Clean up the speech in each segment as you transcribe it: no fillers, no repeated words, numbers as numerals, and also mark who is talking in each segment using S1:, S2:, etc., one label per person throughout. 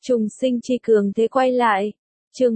S1: Trùng sinh chi cường thế quay lại. Chương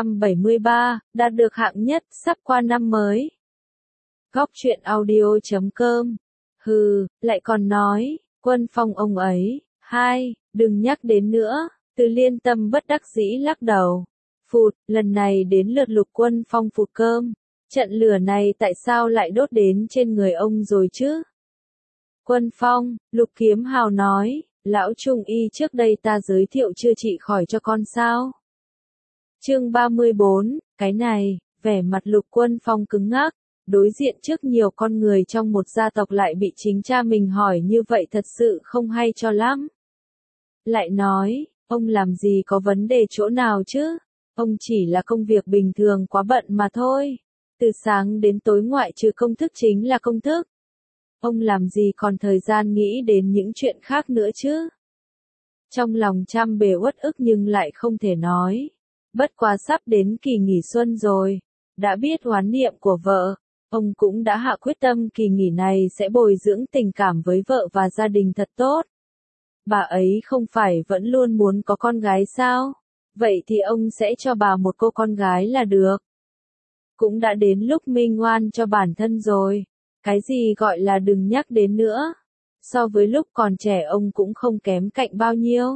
S1: 173, đạt được hạng nhất, sắp qua năm mới. Góc truyện audio.com. Hừ, lại còn nói, Quân Phong ông ấy. Hai, đừng nhắc đến nữa. Từ Liên Tâm bất đắc dĩ lắc đầu. Phụt, lần này đến lượt Lục Quân Phong phụt cơm. Trận lửa này tại sao lại đốt đến trên người ông rồi chứ? Quân Phong, Lục Kiếm Hào nói, lão trung y trước đây ta giới thiệu chưa trị khỏi cho con sao? Chương 34, cái này, vẻ mặt Lục Quân Phong cứng ngắc, đối diện trước nhiều con người trong một gia tộc lại bị chính cha mình hỏi như vậy thật sự không hay cho lắm. Lại nói, ông làm gì có vấn đề chỗ nào chứ? Ông chỉ là công việc bình thường quá bận mà thôi. Từ sáng đến tối ngoại trừ công thức chính là công thức. Ông làm gì còn thời gian nghĩ đến những chuyện khác nữa chứ? Trong lòng trăm bề uất ức nhưng lại không thể nói. Bất quá sắp đến kỳ nghỉ xuân rồi. Đã biết oán niệm của vợ, ông cũng đã hạ quyết tâm kỳ nghỉ này sẽ bồi dưỡng tình cảm với vợ và gia đình thật tốt. Bà ấy không phải vẫn luôn muốn có con gái sao? Vậy thì ông sẽ cho bà một cô con gái là được. Cũng đã đến lúc minh oan cho bản thân rồi. Cái gì gọi là đừng nhắc đến nữa. So với lúc còn trẻ ông cũng không kém cạnh bao nhiêu.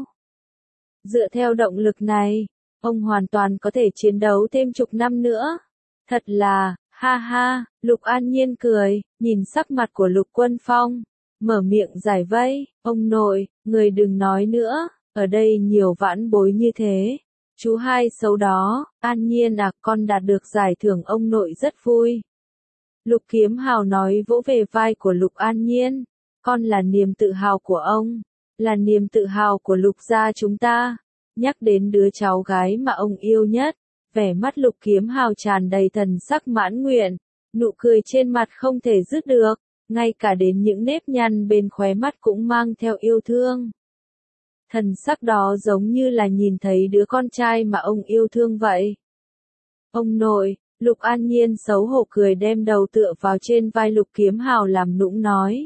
S1: Dựa theo động lực này, ông hoàn toàn có thể chiến đấu thêm chục năm nữa. Thật là, ha ha, Lục An Nhiên cười, nhìn sắc mặt của Lục Quân Phong. Mở miệng giải vây, ông nội, người đừng nói nữa, ở đây nhiều vãn bối như thế. Chú hai xấu đó, An Nhiên à, con đạt được giải thưởng ông nội rất vui. Lục Kiếm Hào nói vỗ về vai của Lục An Nhiên, con là niềm tự hào của ông, là niềm tự hào của Lục gia chúng ta. Nhắc đến đứa cháu gái mà ông yêu nhất, vẻ mắt Lục Kiếm Hào tràn đầy thần sắc mãn nguyện, nụ cười trên mặt không thể dứt được, ngay cả đến những nếp nhăn bên khóe mắt cũng mang theo yêu thương. Thần sắc đó giống như là nhìn thấy đứa con trai mà ông yêu thương vậy. Ông nội, Lục An Nhiên xấu hổ cười đem đầu tựa vào trên vai Lục Kiếm Hào làm nũng nói.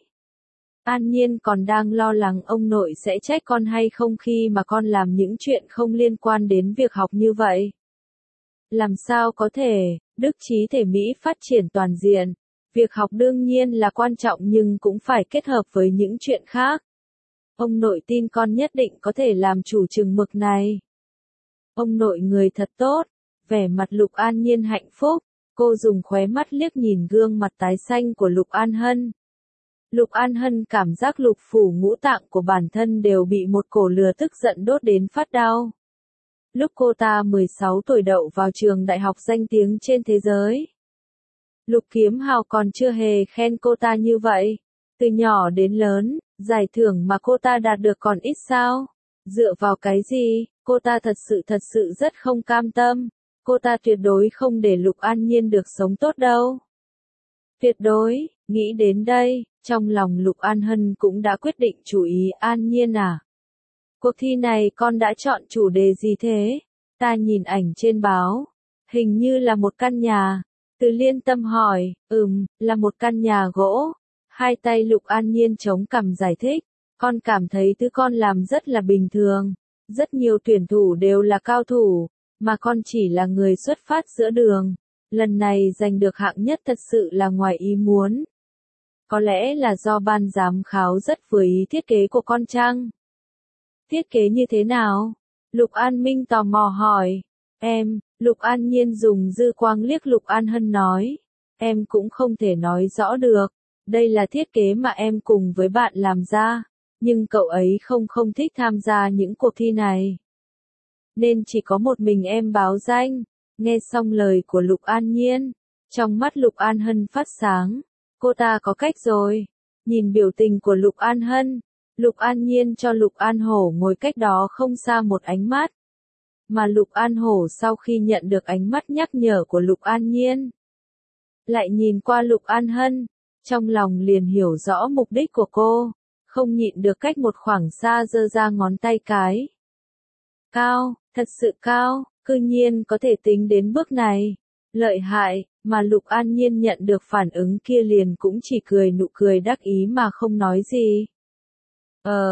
S1: An Nhiên còn đang lo lắng ông nội sẽ trách con hay không khi mà con làm những chuyện không liên quan đến việc học như vậy. Làm sao có thể, đức trí thể mỹ phát triển toàn diện. Việc học đương nhiên là quan trọng nhưng cũng phải kết hợp với những chuyện khác. Ông nội tin con nhất định có thể làm chủ chừng mực này. Ông nội người thật tốt, vẻ mặt Lục An Nhiên hạnh phúc, cô dùng khóe mắt liếc nhìn gương mặt tái xanh của Lục An Hân. Lục An Hân cảm giác lục phủ ngũ tạng của bản thân đều bị một cổ lửa tức giận đốt đến phát đau. Lúc cô ta 16 tuổi đậu vào trường đại học danh tiếng trên thế giới. Lục Kiếm Hào còn chưa hề khen cô ta như vậy. Từ nhỏ đến lớn, giải thưởng mà cô ta đạt được còn ít sao? Dựa vào cái gì? Cô ta thật sự rất không cam tâm. Cô ta tuyệt đối không để Lục An Nhiên được sống tốt đâu. Tuyệt đối, nghĩ đến đây, trong lòng Lục An Hân cũng đã quyết định chú ý. An Nhiên à? Cuộc thi này con đã chọn chủ đề gì thế? Ta nhìn ảnh trên báo. Hình như là một căn nhà. Từ Liên Tâm hỏi, là một căn nhà gỗ. Hai tay Lục An Nhiên chống cằm giải thích. Con cảm thấy thứ con làm rất là bình thường. Rất nhiều tuyển thủ đều là cao thủ. Mà con chỉ là người xuất phát giữa đường. Lần này giành được hạng nhất thật sự là ngoài ý muốn. Có lẽ là do ban giám khảo rất vừa ý thiết kế của con chăng? Thiết kế như thế nào? Lục An Minh tò mò hỏi. Lục An Nhiên dùng dư quang liếc Lục An Hân nói. Em cũng không thể nói rõ được. Đây là thiết kế mà em cùng với bạn làm ra. Nhưng cậu ấy không thích tham gia những cuộc thi này. Nên chỉ có một mình em báo danh. Nghe xong lời của Lục An Nhiên. Trong mắt Lục An Hân phát sáng. Cô ta có cách rồi. Nhìn biểu tình của Lục An Hân. Lục An Nhiên cho Lục An Hổ ngồi cách đó không xa một ánh mắt. Mà Lục An Hổ sau khi nhận được ánh mắt nhắc nhở của Lục An Nhiên. Lại nhìn qua Lục An Hân. Trong lòng liền hiểu rõ mục đích của cô. Không nhịn được cách một khoảng xa giơ ra ngón tay cái. Cao, thật sự cao, cư nhiên có thể tính đến bước này. Lợi hại, mà Lục An Nhiên nhận được phản ứng kia liền cũng chỉ cười nụ cười đắc ý mà không nói gì.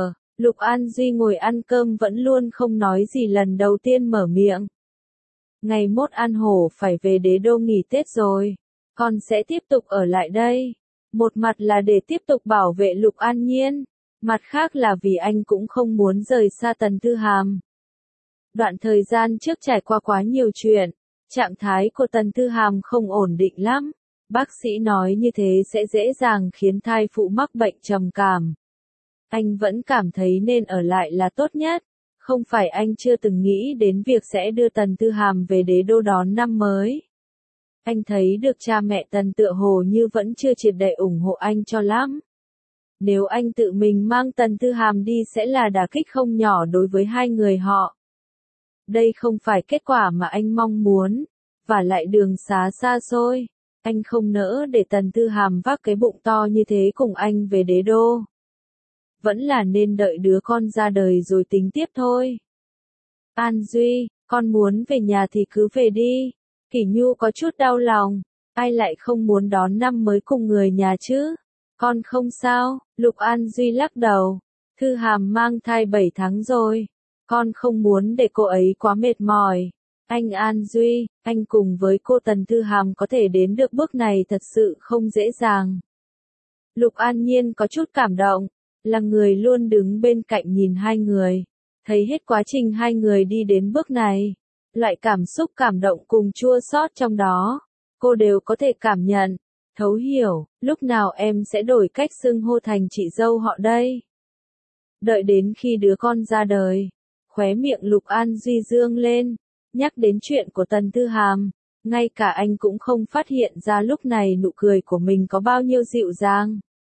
S1: Lục An Duy ngồi ăn cơm vẫn luôn không nói gì, lần đầu tiên mở miệng. Ngày mốt An Hổ phải về Đế Đô nghỉ Tết rồi. Con sẽ tiếp tục ở lại đây. Một mặt là để tiếp tục bảo vệ Lục An Nhiên. Mặt khác là vì anh cũng không muốn rời xa Tần Thư Hàm. Đoạn thời gian trước trải qua quá nhiều chuyện. Trạng thái của Tần Thư Hàm không ổn định lắm. Bác sĩ nói như thế sẽ dễ dàng khiến thai phụ mắc bệnh trầm cảm. Anh vẫn cảm thấy nên ở lại là tốt nhất. Không phải anh chưa từng nghĩ đến việc sẽ đưa Tần Thư Hàm về Đế Đô đón năm mới. Anh thấy được cha mẹ Tần tựa hồ như vẫn chưa triệt để ủng hộ anh cho lắm. Nếu anh tự mình mang Tần Thư Hàm đi sẽ là đả kích không nhỏ đối với hai người họ. Đây không phải kết quả mà anh mong muốn, và lại đường xá xa xôi. Anh không nỡ để Tần Thư Hàm vác cái bụng to như thế cùng anh về Đế Đô. Vẫn là nên đợi đứa con ra đời rồi tính tiếp thôi. An Duy, con muốn về nhà thì cứ về đi. Kỷ Nhu có chút đau lòng. Ai lại không muốn đón năm mới cùng người nhà chứ? Con không sao, Lục An Duy lắc đầu. Thư Hàm mang thai 7 tháng rồi. Con không muốn để cô ấy quá mệt mỏi. Anh An Duy, anh cùng với cô Tần Thư Hàm có thể đến được bước này thật sự không dễ dàng. Lục An Nhiên có chút cảm động, là người luôn đứng bên cạnh nhìn hai người. Thấy hết quá trình hai người đi đến bước này. Loại cảm xúc cảm động cùng chua xót trong đó. Cô đều có thể cảm nhận, thấu hiểu, lúc nào em sẽ đổi cách xưng hô thành chị dâu họ đây. Đợi đến khi đứa con ra đời, khóe miệng Lục An Duy dương lên, nhắc đến chuyện của Tần Thư Hàm, ngay cả anh cũng không phát hiện ra lúc này nụ cười của mình có bao nhiêu dịu dàng.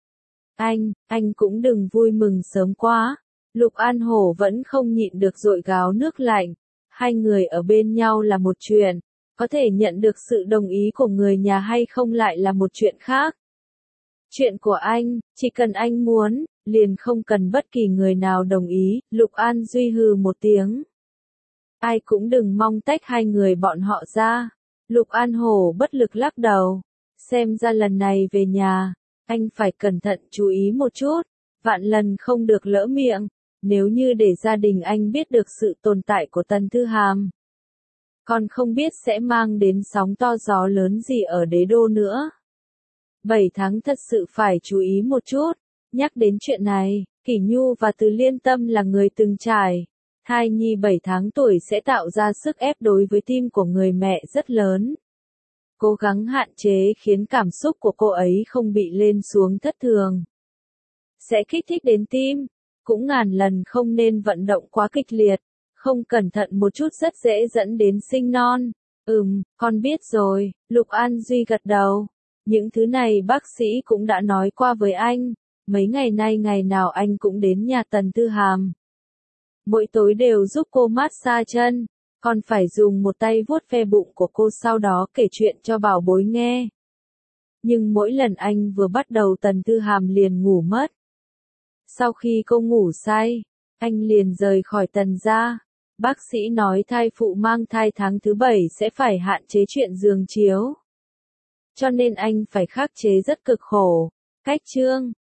S1: Anh cũng đừng vui mừng sớm quá. Lục An Hổ vẫn không nhịn được dội gáo nước lạnh. Hai người ở bên nhau là một chuyện, có thể nhận được sự đồng ý của người nhà hay không lại là một chuyện khác. Chuyện của anh, chỉ cần anh muốn, liền không cần bất kỳ người nào đồng ý, Lục An Duy hừ một tiếng. Ai cũng đừng mong tách hai người bọn họ ra. Lục An Hổ bất lực lắc đầu. Xem ra lần này về nhà, anh phải cẩn thận chú ý một chút, vạn lần không được lỡ miệng. Nếu như để gia đình anh biết được sự tồn tại của Tần Thư Hàm, còn không biết sẽ mang đến sóng to gió lớn gì ở Đế Đô nữa. 7 tháng thật sự phải chú ý một chút. Nhắc đến chuyện này, Kỷ Nhu và Từ Liên Tâm là người từng trải. Thai nhi 7 tháng tuổi sẽ tạo ra sức ép đối với tim của người mẹ rất lớn. Cố gắng hạn chế khiến cảm xúc của cô ấy không bị lên xuống thất thường. Sẽ kích thích đến tim. Cũng ngàn lần không nên vận động quá kịch liệt, không cẩn thận một chút rất dễ dẫn đến sinh non. Con biết rồi, Lục An Duy gật đầu. Những thứ này bác sĩ cũng đã nói qua với anh, mấy ngày nay ngày nào anh cũng đến nhà Tần Thư Hàm. Mỗi tối đều giúp cô massage chân, còn phải dùng một tay vuốt ve bụng của cô sau đó kể chuyện cho bảo bối nghe. Nhưng mỗi lần anh vừa bắt đầu Tần Thư Hàm liền ngủ mất. Sau khi cô ngủ say, anh liền rời khỏi Tần gia. Bác sĩ nói thai phụ mang thai tháng thứ 7 sẽ phải hạn chế chuyện giường chiếu. Cho nên anh phải khắc chế rất cực khổ. Cách chương